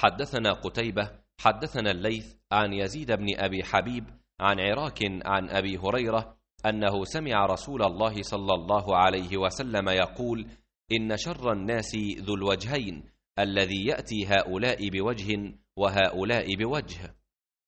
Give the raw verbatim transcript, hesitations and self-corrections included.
حدثنا قتيبة حدثنا الليث عن يزيد بن أبي حبيب عن عراك عن أبي هريرة أنه سمع رسول الله صلى الله عليه وسلم يقول: إن شر الناس ذو الوجهين، الذي يأتي هؤلاء بوجه وهؤلاء بوجه.